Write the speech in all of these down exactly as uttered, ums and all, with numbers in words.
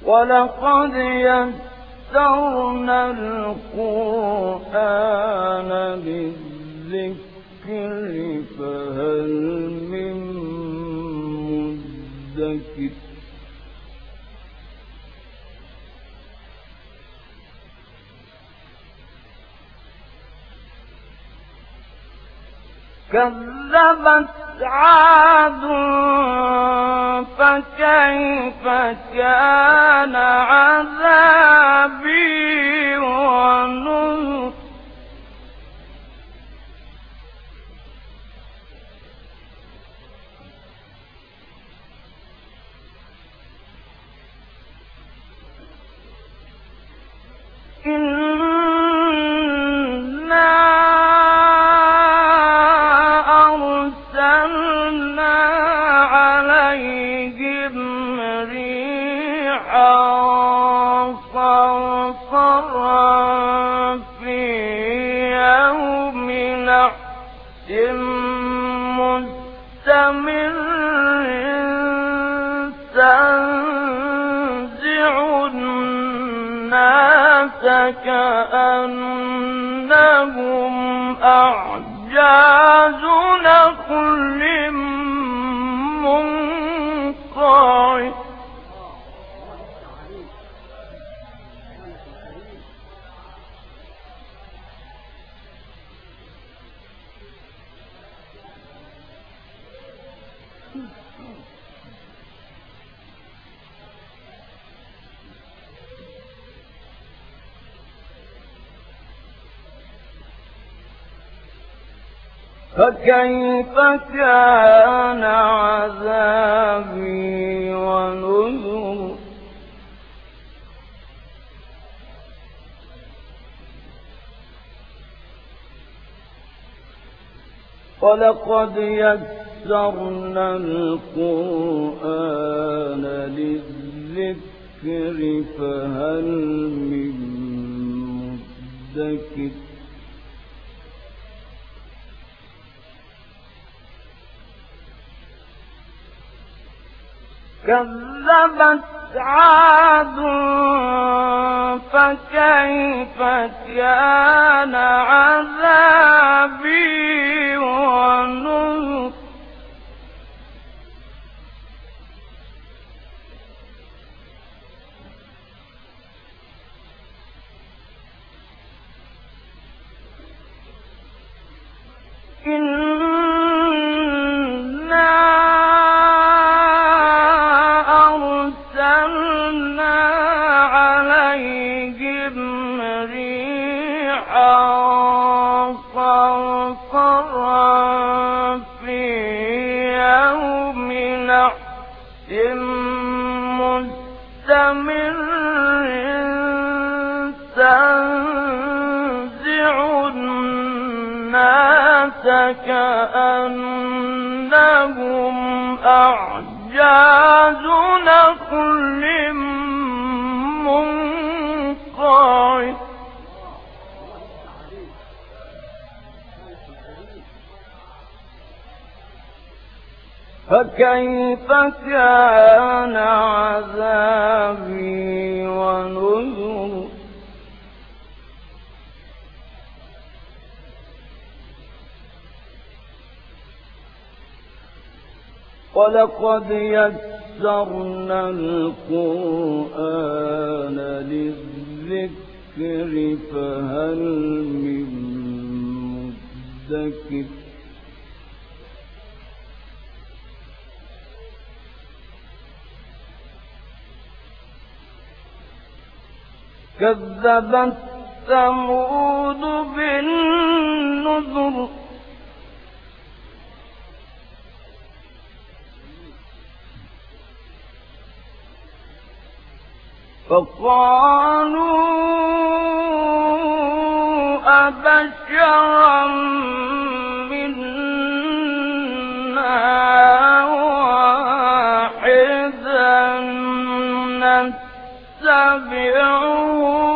ولقد يسرنا القرآن للذكر فهل من مدكر كذبت عاد فكيف كان عذابي ونذر كأنهم أعجاز نخل منقعر فكيف كان عذابي ونذر ولقد يسرنا القرآن للذكر فهل من مدكر كذبت عاد فكيف كان عذابي ونذر كأنهم أعجاز نخل منقعر فكيف كان عذابي ونذر ولقد يسرنا القرآن للذكر فهل من مدكر كذبت ثمود بالنذر فقالوا أبشرا منا واحدا نتبعه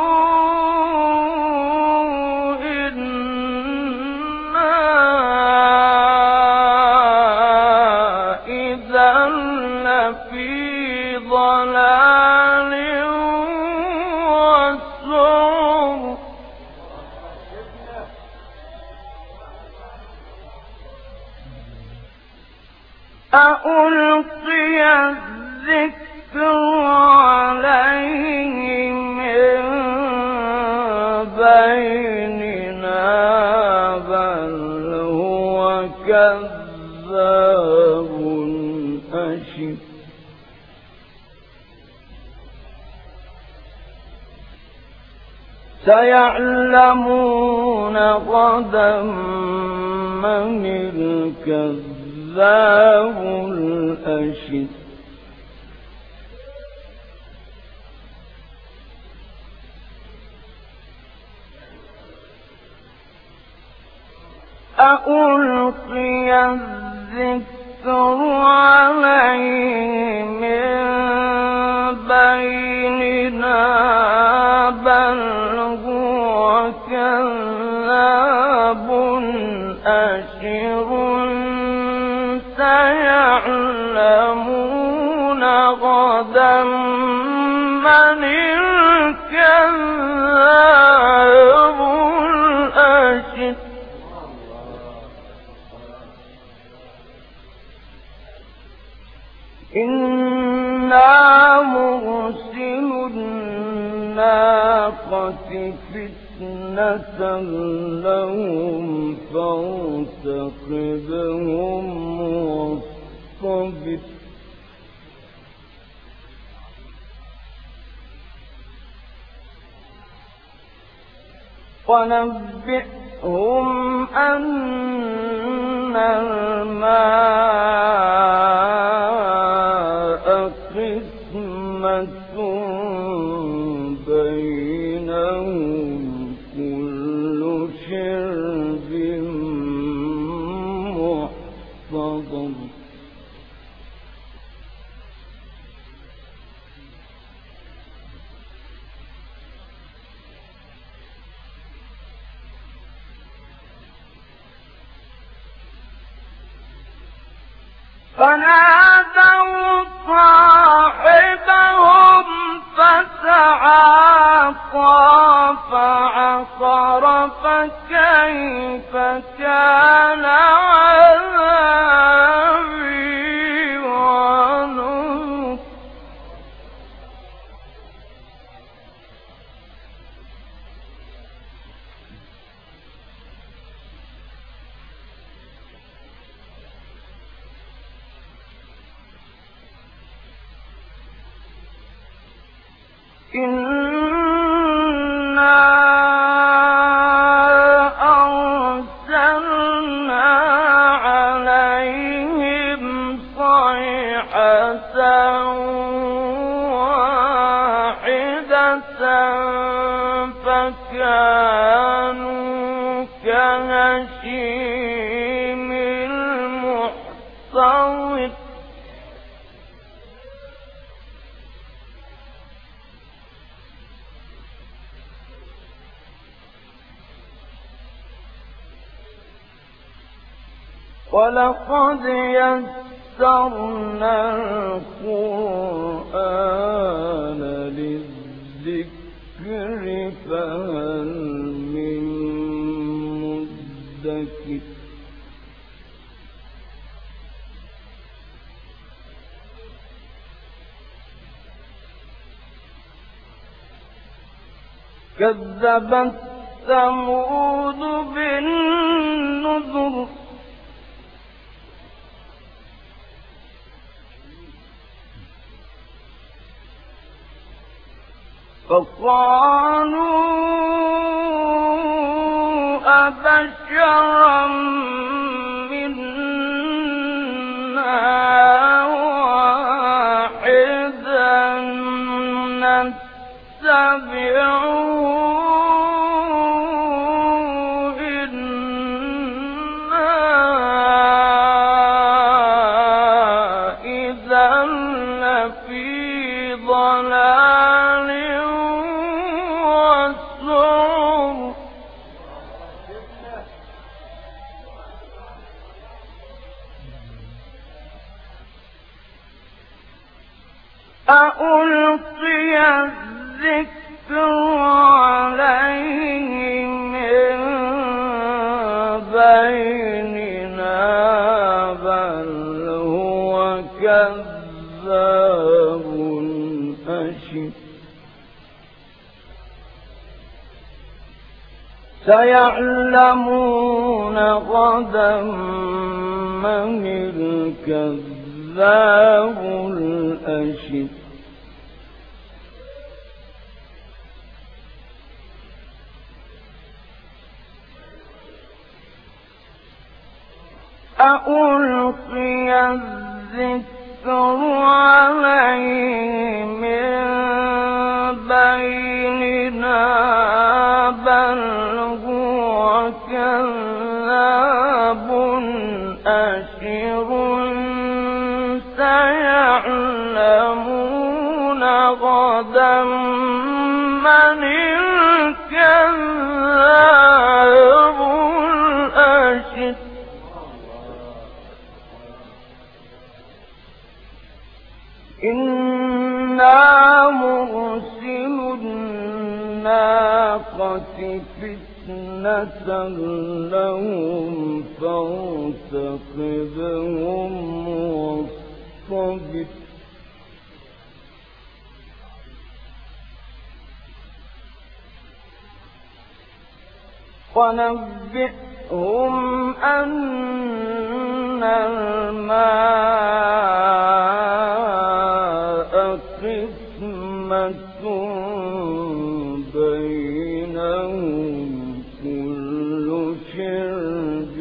إنا إذا لفي ضلال أألقي الذكر عليه من بيننا بل هو كذاب أشر سيعلمون غدا من الكذاب الأشر أألقي الذكر عليه من بيننا بل هو كذاب أشر سيعلمون غدا من الكذاب الأشر إنا مرسل الناقة فتنة لهم فارتقبهم واصطبر ونبئهم أن الماء قسمة بينهم كل شرب محتضر فنادوا صاحبهم فتعاطى فعقر فكيف كان عذابي ونذر إنا أرسلنا عليهم صيحة واحدة فكانوا كهشيم المحتضر ولقد يسرنا القرآن للذكر فهل من مدكر كذبت ثمود بالنذر فقالوا أبشرا منا واحدا نتبعه إنا إذا لفي ضلال وسعر أألقي الذكر عليه من بيننا بل هو سيعلمون غدا من الكذاب الأشر أألقي الذكر عليه من بيننا بل هو كذاب أشر سيعلمون غدا من الكذاب الأشر إنا مرسل الناقة فتنة لهم فارتقبهم واصطبر ونبئهم أن الماء قسمة بينهم كل شرب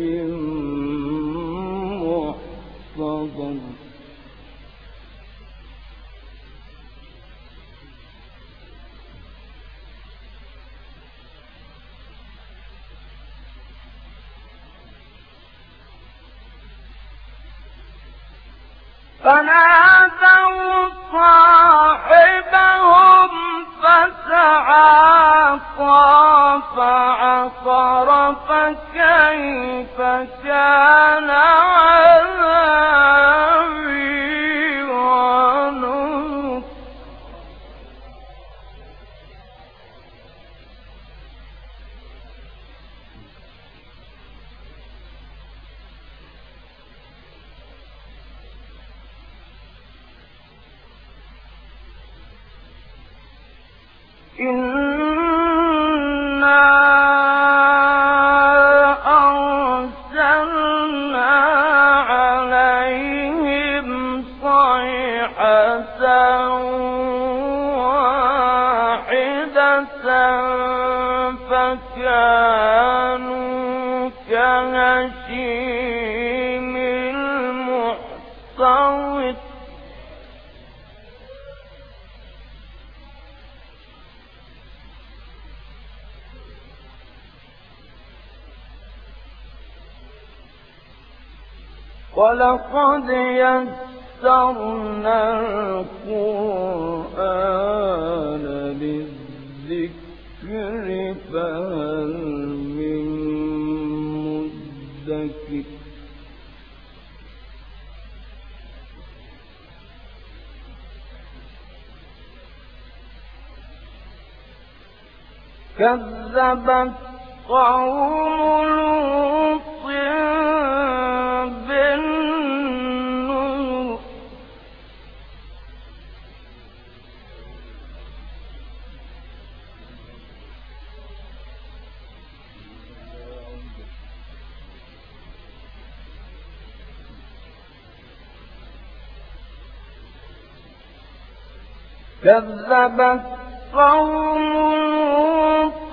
محتضر فنادوا صاحبهم فتعاطى فعقر فكيف كان عذابي ونذر إنا أرسلنا عليهم صيحة واحدة فكانوا كهشيم المحتضر ولقد يسرنا القرآن للذكر فهل من مدكر كذبت قوم لوط بالنذر كذبت قوم لوط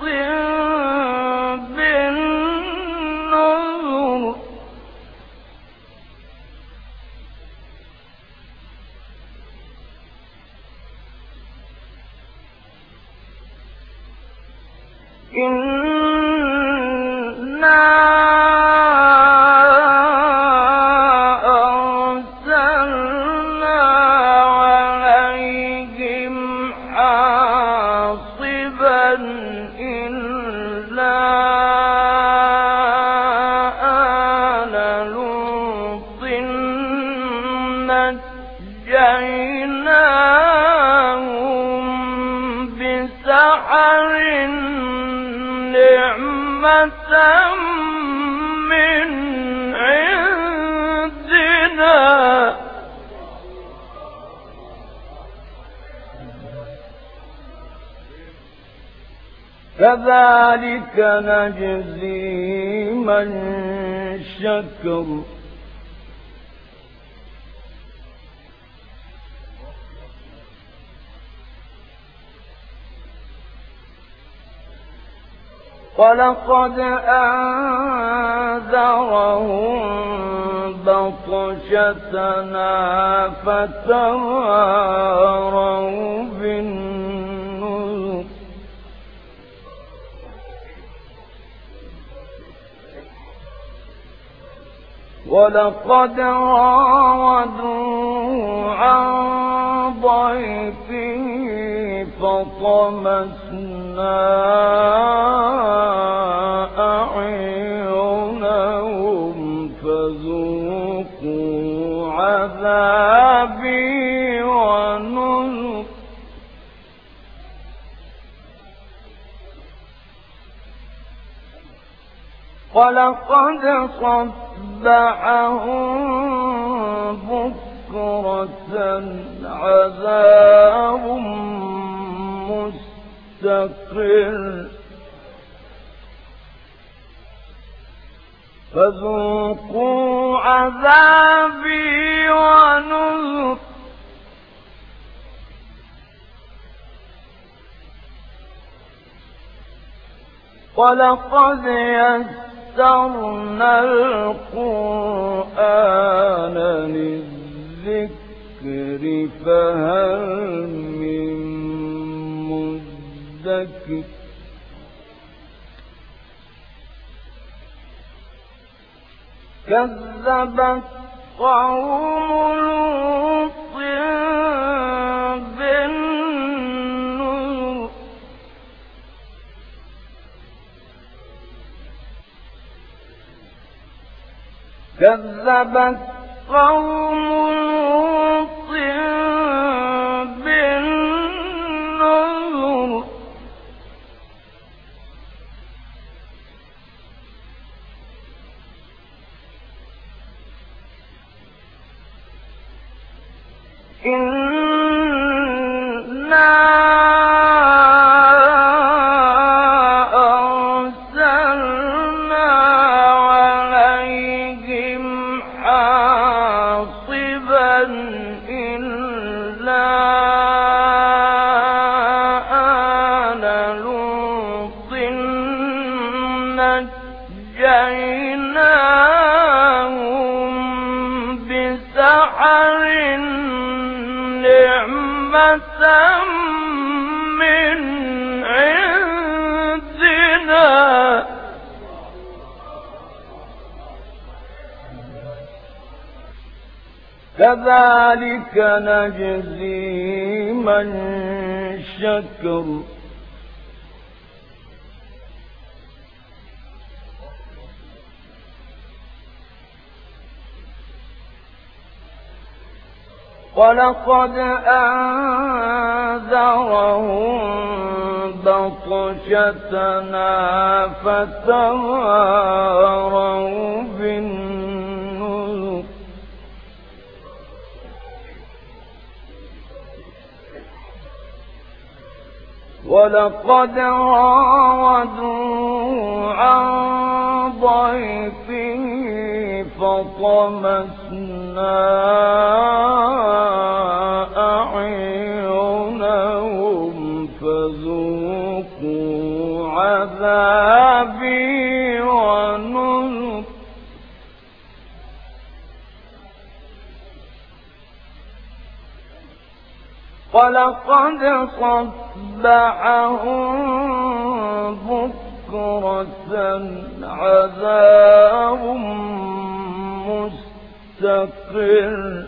بالنذر إنا أرسلنا عليهم حاصبا إلا آل لوط نجيناهم بسحر نعمة من عندنا كذلك نجزي من شكر ولقد أنذرهم بطشتنا فتماروا بالنذر ولقد راودوا عن ضيفه فطمسنا أعينهم فذوقوا عذابي ونذر ولقد صبحهم بكرة عذاب مستقر فذوقوا عذابي ونذر ولقد يسرنا القرآن للذكر فهل من مدكر كذبت قوم لوط بالنذر كذبت قوم لوط بالنذر إنا أرسلنا عليهم حاصبا إلا آل لوط نجيناهم بسحر نعمة من عندنا كذلك نجزي من شكر ولقد أنذرهم بطشتنا فتماروا بالنذر ولقد راودوا عن ضيفه فطمسنا أعينهم فذوقوا عذابي ونذر ولقد صبحهم بكرة عذاب مستقر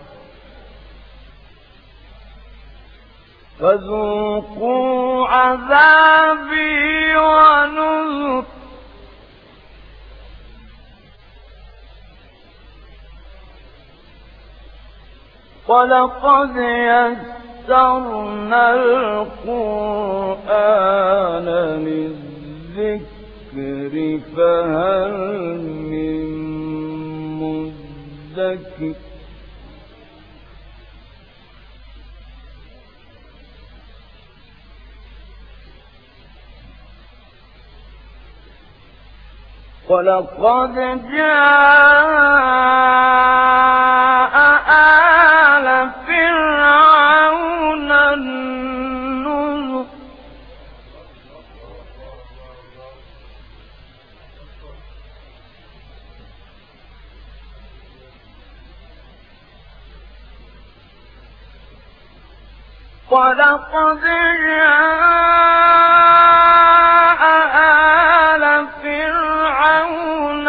فذوقوا عذابي ونذر ولقد يسرنا القرآن للذكر فهل من مدكر ولقد جاء آل فرعون النذر ولقد جاء آل فرعون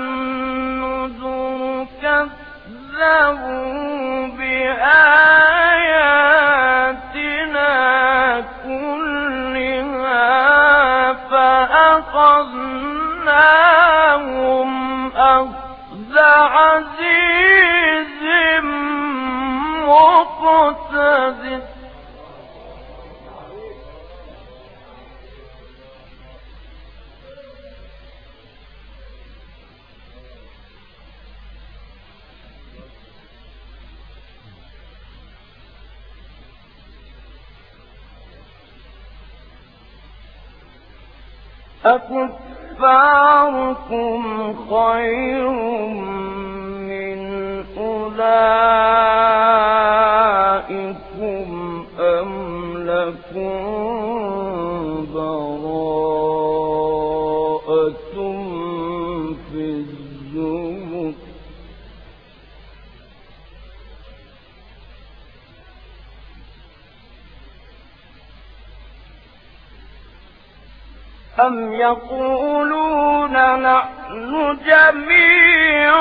النذر كذبوا بآياتنا كلها فأخذناهم أخذ عزيز مقتدر أكفاركم خير من أولئكم أم لكم براءة في الزبر أم يقولون نحن جميع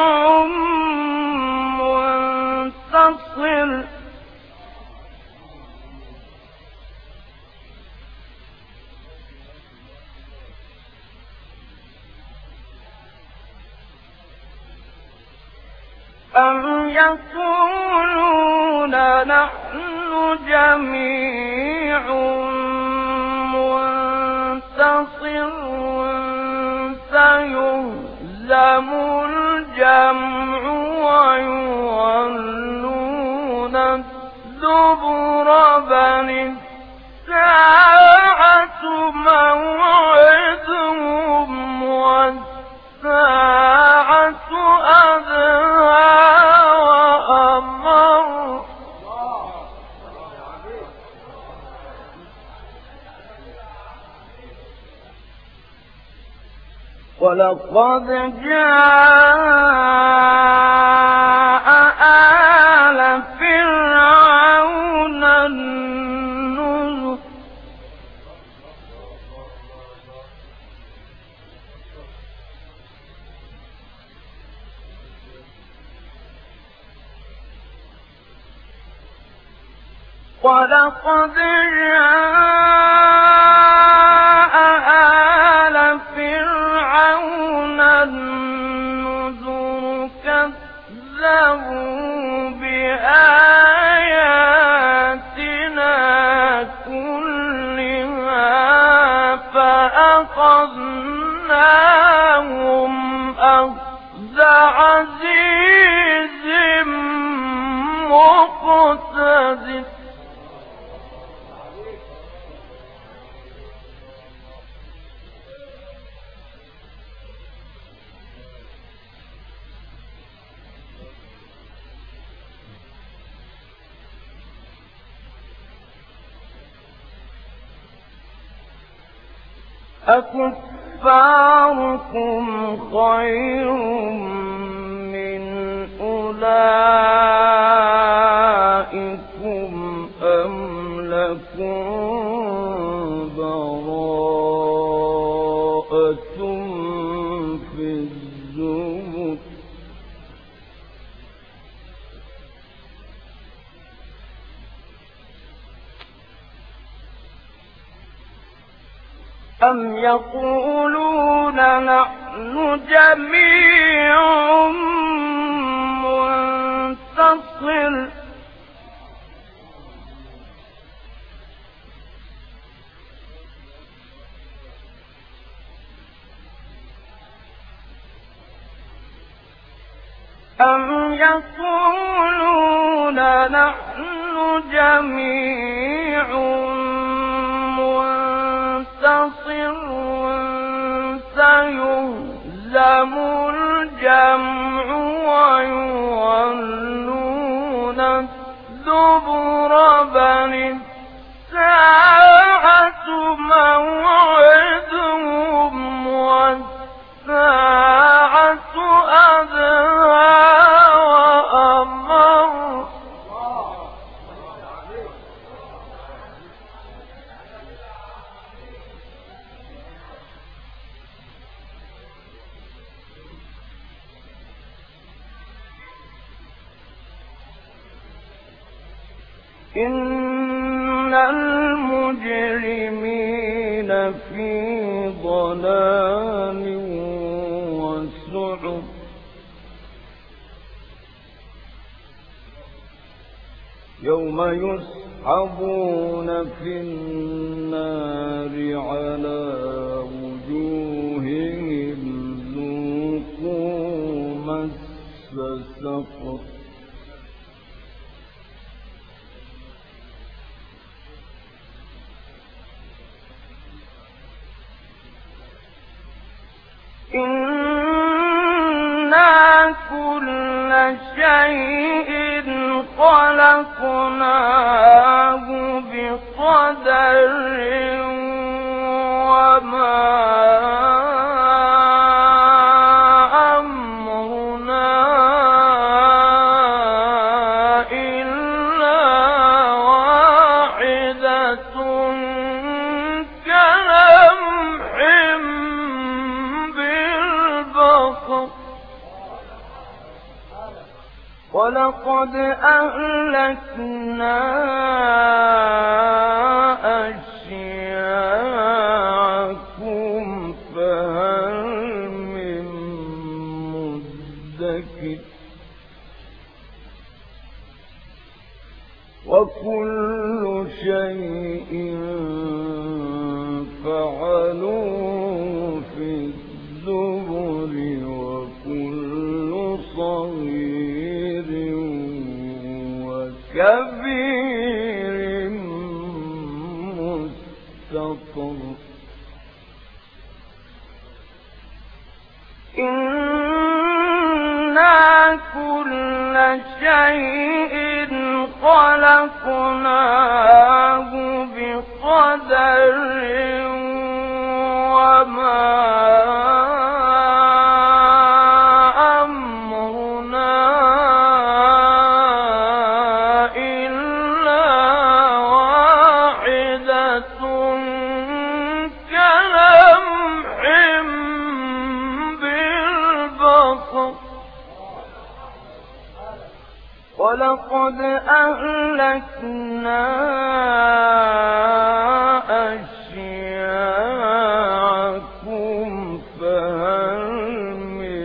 منتصر أم يقولون نحن جميع منتصر سيهزم الجمع ويولون الدبر بل الساعة موعدهم والساعة أدهى وأمر ولقد جاء آل فرعون النذر ولقد جاء آل فرعون النذر كذبوا بآياتنا كلها فأخذناهم أخذ عزيز مقتدر أكفاركم خير من أولئكم أم لكم براءة في الزبر أم يقولون نحن جميع منتصر أم يقولون نحن جميع منتصر سيهزم سيهزم الجمع ويولون الدبر بل الساعة موعدهم والساعة أدهى وأمر. إن المجرمين في ضلال وسعر يوم يسحبون في النار على وجوههم ذوقوا مس سقر. إنا كل شيء خلقناه بقدر وما أمرنا إلا واحدة كلمح بالبصر. ولقد أهلكنا أشياعكم فهل من مدكر. وكل شيء فعلوه في الزبر وكل صغير كبير مستطر. إنا كل شيء خلقناه بقدر وما ولقد أهلكنا أشياعكم فهل من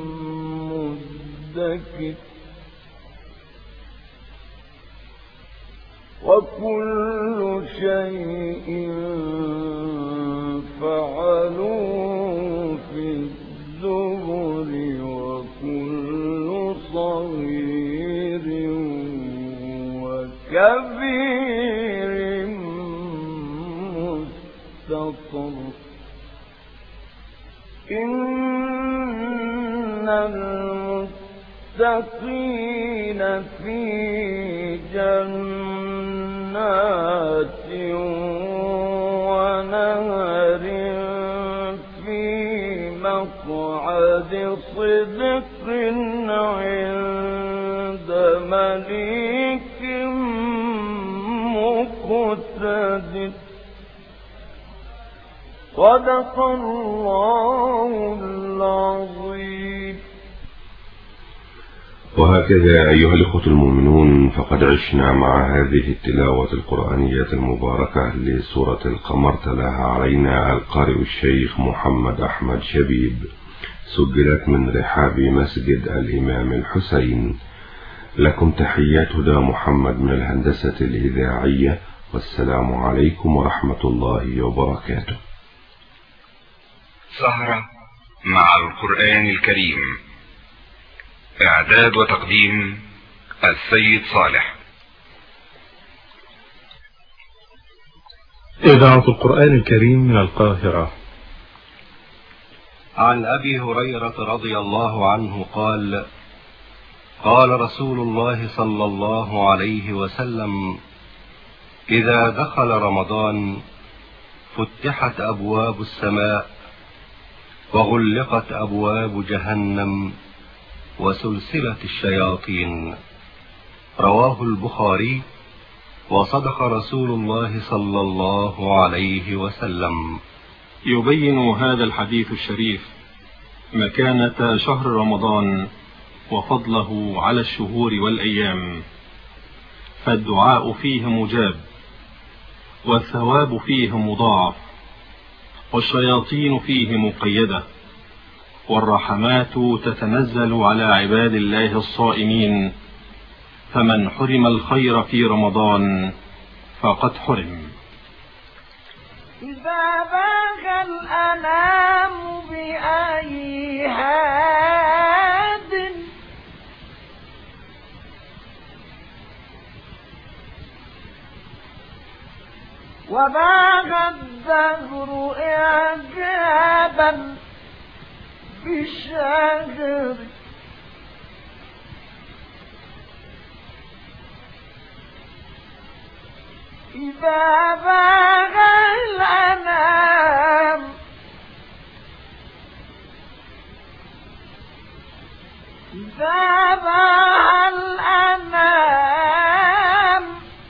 مدكر. وكل شيء فعلوه في الزبر وكل صغير كبير مستطر. إن المتقين في جنات ونهر في مقعد صدق عند مليك مقتدر. صدق الله العظيم. وهكذا أيها الإخوة المؤمنون، فقد عشنا مع هذه التلاوة القرآنية المباركة لسورة القمر، تلاها علينا القارئ الشيخ محمد أحمد شبيب، سجلت من رحاب مسجد الإمام الحسين. لكم تحيات هدى محمد من الهندسة الإذاعية، والسلام عليكم ورحمة الله وبركاته. سهرة مع القرآن الكريم، إعداد وتقديم السيد صالح. إذاعة القرآن الكريم من القاهرة. عن أبي هريرة رضي الله عنه قال: قال رسول الله صلى الله عليه وسلم: إذا دخل رمضان فتحت أبواب السماء وغلقت أبواب جهنم وسلسلة الشياطين. رواه البخاري. وصدق رسول الله صلى الله عليه وسلم. يبين هذا الحديث الشريف مكانة شهر رمضان وفضله على الشهور والأيام، فالدعاء فيه مجاب، والثواب فيه مضاعف، والشياطين فيه مقيدة، والرحمات تتنزل على عباد الله الصائمين، فمن حرم الخير في رمضان فقد حرم. إذا باغى الأنام بأي هاد وباغى الدهر إعجابا بالشهر إذا باغى الأنام إذا باغى الأنام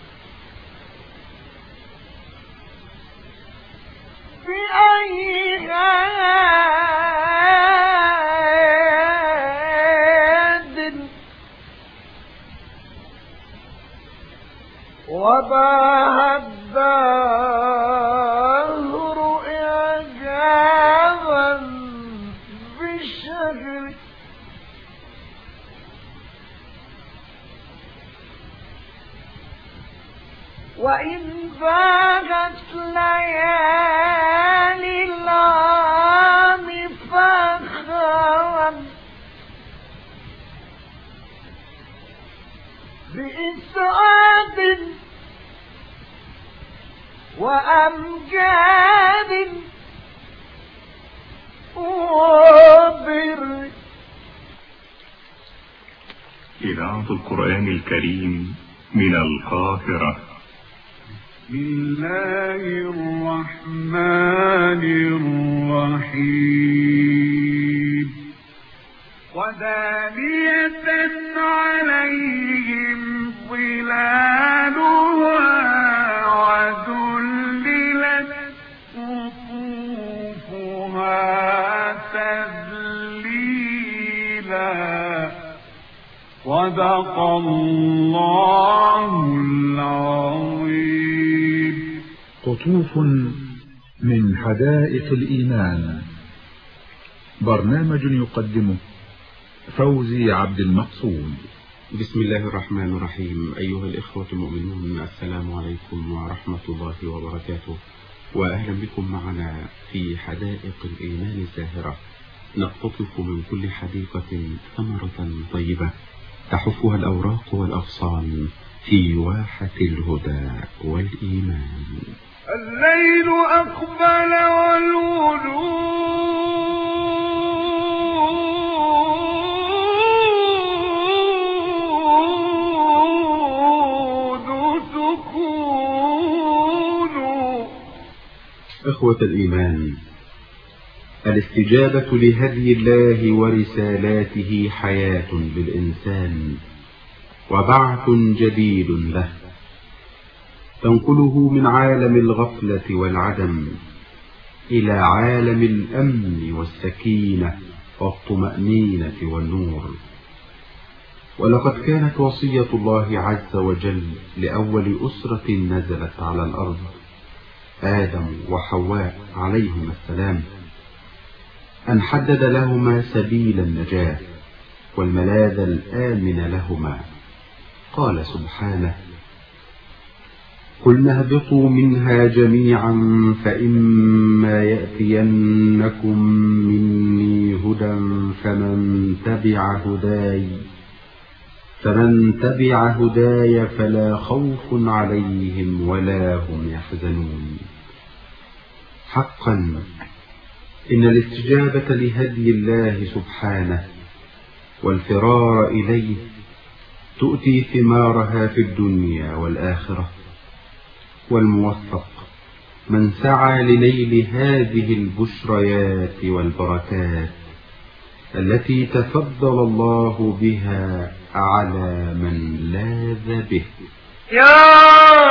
بأي غاد وباغى الدهر إعجابا بالشهر وإن باغت ليالي العام فخرا بإسعاد وأمجاد وبر. إذاعة القرآن الكريم من القاهرة. بسم الله الرحمن الرحيم. ودانية عليهم ظلالها وذللت قطوفها تذليلا. صدق الله العظيم. قطوف من حدائق الإيمان، برنامج يقدمه فوزي عبد المقصود. بسم الله الرحمن الرحيم. أيها الإخوة المؤمنون، السلام عليكم ورحمة الله وبركاته، وأهلا بكم معنا في حدائق الإيمان الزاهرة. نقتطف من كل حديقة ثمرة طيبة تحفها الأوراق والأغصان في واحة الهدى والإيمان. الليل أقبل والوجود سكون. إخوة الإيمان، الاستجابة لهدي الله ورسالاته حياة للإنسان وبعث جديد له، تنقله من عالم الغفلة والعدم إلى عالم الأمن والسكينة والطمأنينة والنور. ولقد كانت وصية الله عز وجل لأول أسرة نزلت على الأرض، آدم وحواء عليهما السلام، أن حدد لهما سبيل النجاة والملاذ الآمن لهما. قال سبحانه: قلنا اهبطوا منها جميعا فإما يأتينكم مني هدى فمن تبع هداي فمن تبع هداي فلا خوف عليهم ولا هم يحزنون. حقا إن الاستجابة لهدي الله سبحانه والفرار إليه تؤتي ثمارها في الدنيا والآخرة، والموفق من سعى لنيل هذه البشريات والبركات التي تفضل الله بها على من لاذ به. يا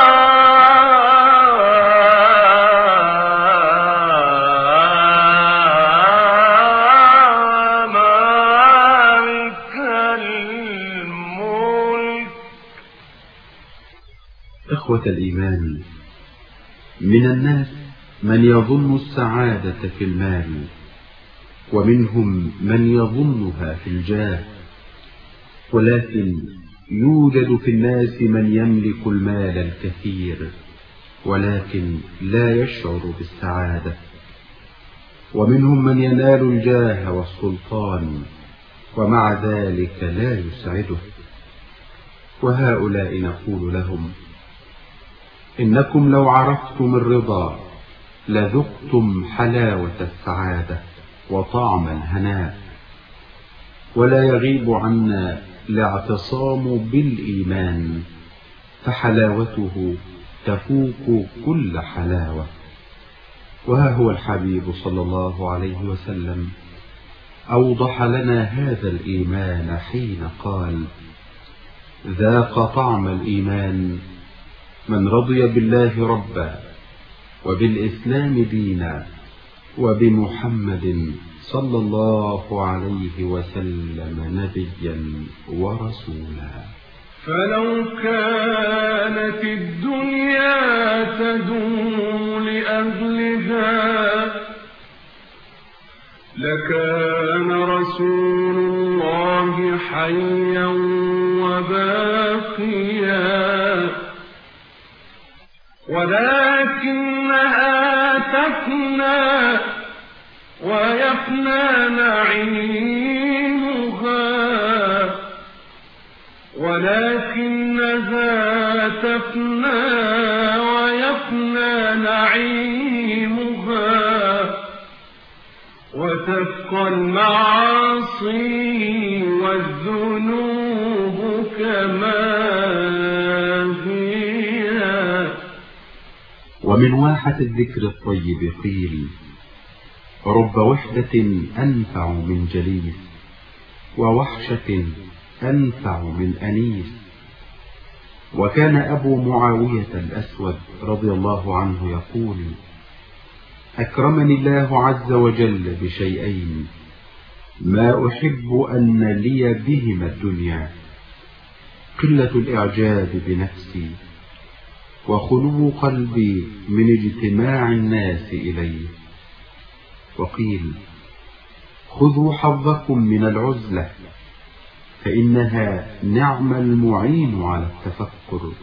إخوة الإيمان، من الناس من يظن السعادة في المال، ومنهم من يظنها في الجاه، ولكن يوجد في الناس من يملك المال الكثير ولكن لا يشعر بالسعادة، ومنهم من ينال الجاه والسلطان ومع ذلك لا يسعده. وهؤلاء نقول لهم: إنكم لو عرفتم الرضا لذقتم حلاوة السعادة وطعم الهناء، ولا يغيب عنا الاعتصام بالإيمان، فحلاوته تفوق كل حلاوة. وها هو الحبيب صلى الله عليه وسلم أوضح لنا هذا الإيمان حين قال: ذاق طعم الإيمان من رضي بالله ربا وبالإسلام دينا وبمحمد صلى الله عليه وسلم نبيا ورسولا. فلو كانت الدنيا تدوم لأهلها لكان رسول الله حيا وباقيا، ولكنها تفنى ويفنى نعيمها، ولكنها تفنى ويفنى نعيمها، وتبقى المعاصي والذنوب كما هي. ومن واحة الذكر الطيب قيل: رب وحدة أنفع من جليس، ووحشة أنفع من أنيس. وكان أبو معاوية الأسود رضي الله عنه يقول: أكرمني الله عز وجل بشيئين ما أحب أن لي بهما الدنيا: قلة الإعجاب بنفسي، وخلو قلبي من اجتماع الناس إليه. وقيل: خذوا حظكم من العزلة فإنها نعم المعين على التفكر.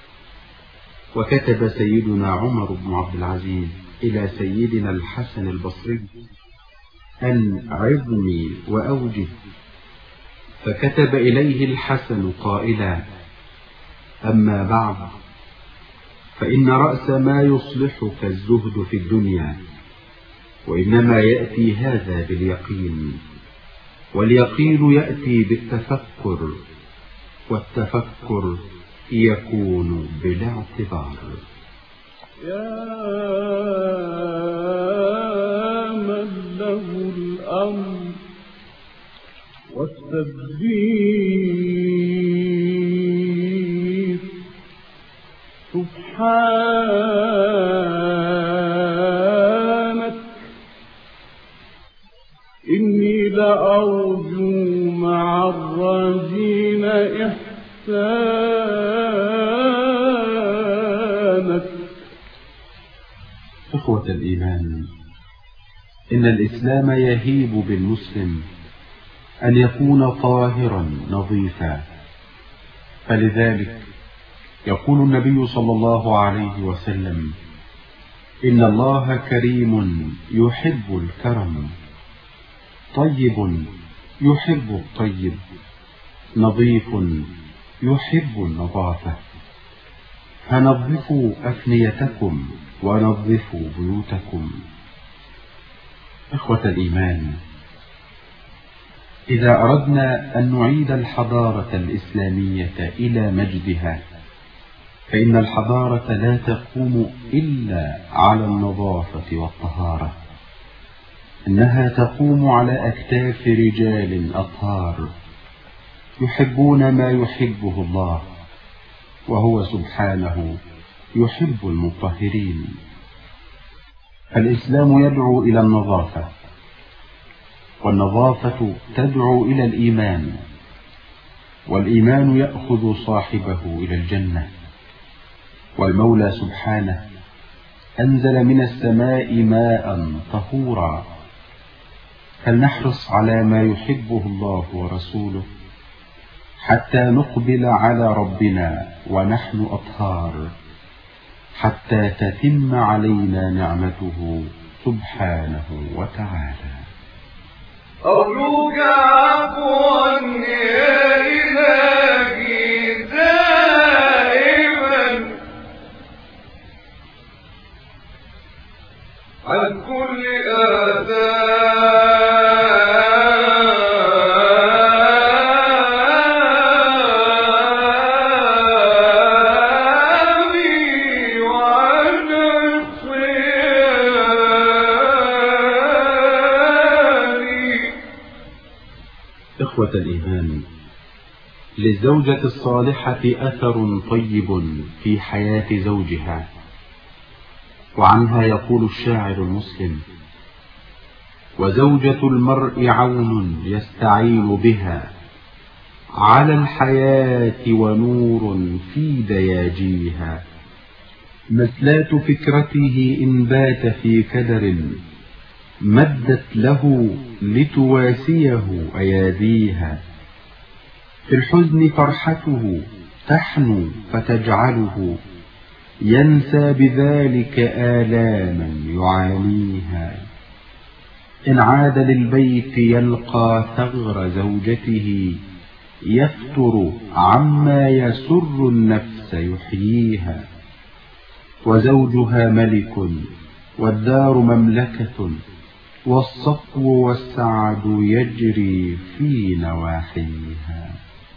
وكتب سيدنا عمر بن عبد العزيز إلى سيدنا الحسن البصري: أن عظني وأوجه، فكتب إليه الحسن قائلا: أما بعد، فإن رأس ما يصلحك الزهد في الدنيا، وإنما يأتي هذا باليقين، واليقين يأتي بالتفكر، والتفكر يكون بالاعتبار. يا من له الأمر والتدبير، سبحانك إني لأرجو مع الراجين إحسانك. إخوة الإيمان، إن الإسلام يهيب بالمسلم أن يكون طاهرا نظيفا، فلذلك يقول النبي صلى الله عليه وسلم: إن الله كريم يحب الكرم، طيب يحب الطيب، نظيف يحب النظافة، فنظفوا أفنيتكم ونظفوا بيوتكم. إخوة الإيمان، إذا أردنا أن نعيد الحضارة الإسلامية إلى مجدها، فإن الحضارة لا تقوم إلا على النظافة والطهارة، إنها تقوم على أكتاف رجال أطهار يحبون ما يحبه الله، وهو سبحانه يحب المطهرين. الإسلام يدعو إلى النظافة، والنظافة تدعو إلى الإيمان، والإيمان يأخذ صاحبه إلى الجنة. والمولى سبحانه أنزل من السماء ماء طهورا، فلنحرص على ما يحبه الله ورسوله حتى نقبل على ربنا ونحن أطهار، حتى تتم علينا نعمته سبحانه وتعالى. أرجوك عفوا يا إلهي دائما عن كل آثامي وعن عصياني. إخوة الإيمان، للزوجة الصالحة أثر طيب في حياة زوجها، وعنها يقول الشاعر المسلم: وزوجة المرء عون يستعين بها على الحياة ونور في دياجيها، مثلات فكرته إن بات في كدر مدت له لتواسيه أياديها، في الحزن فرحته تحنو فتجعله ينسى بذلك آلاما يعانيها، إن عاد للبيت يلقى ثغر زوجته يفتر عما يسر النفس يحييها، وزوجها ملك والدار مملكة، والصفو والسعد يجري في نواحيها.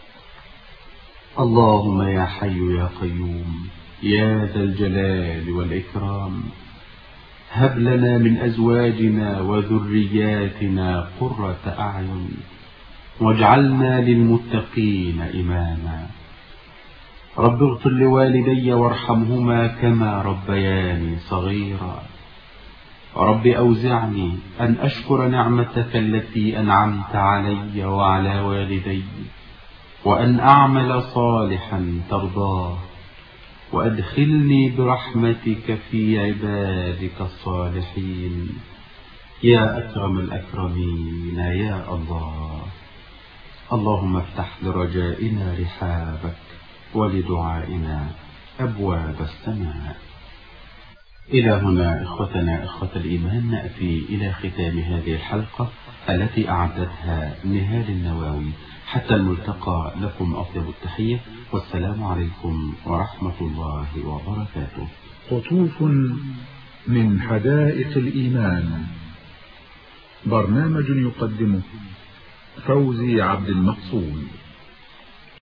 اللهم يا حي يا قيوم يا ذا الجلال والإكرام، هب لنا من أزواجنا وذرياتنا قرة أعين، واجعلنا للمتقين إماما. رب اغفر لوالدي وارحمهما كما ربياني صغيرا. رب أوزعني أن أشكر نعمتك التي أنعمت علي وعلى والدي، وأن أعمل صالحا ترضاه، وأدخلني برحمتك في عبادك الصالحين يا أكرم الأكرمين يا الله. اللهم افتح لرجائنا رحابك ولدعائنا أبواب السماء. إلى هنا إخوتنا إخوة الإيمان نأتي إلى ختام هذه الحلقة التي أعدتها نهال النواوي. حتى الملتقى لكم أطيب التحية، والسلام عليكم ورحمة الله وبركاته. قطوف من حدائق الإيمان، برنامج يقدمه فوزي عبد المقصود.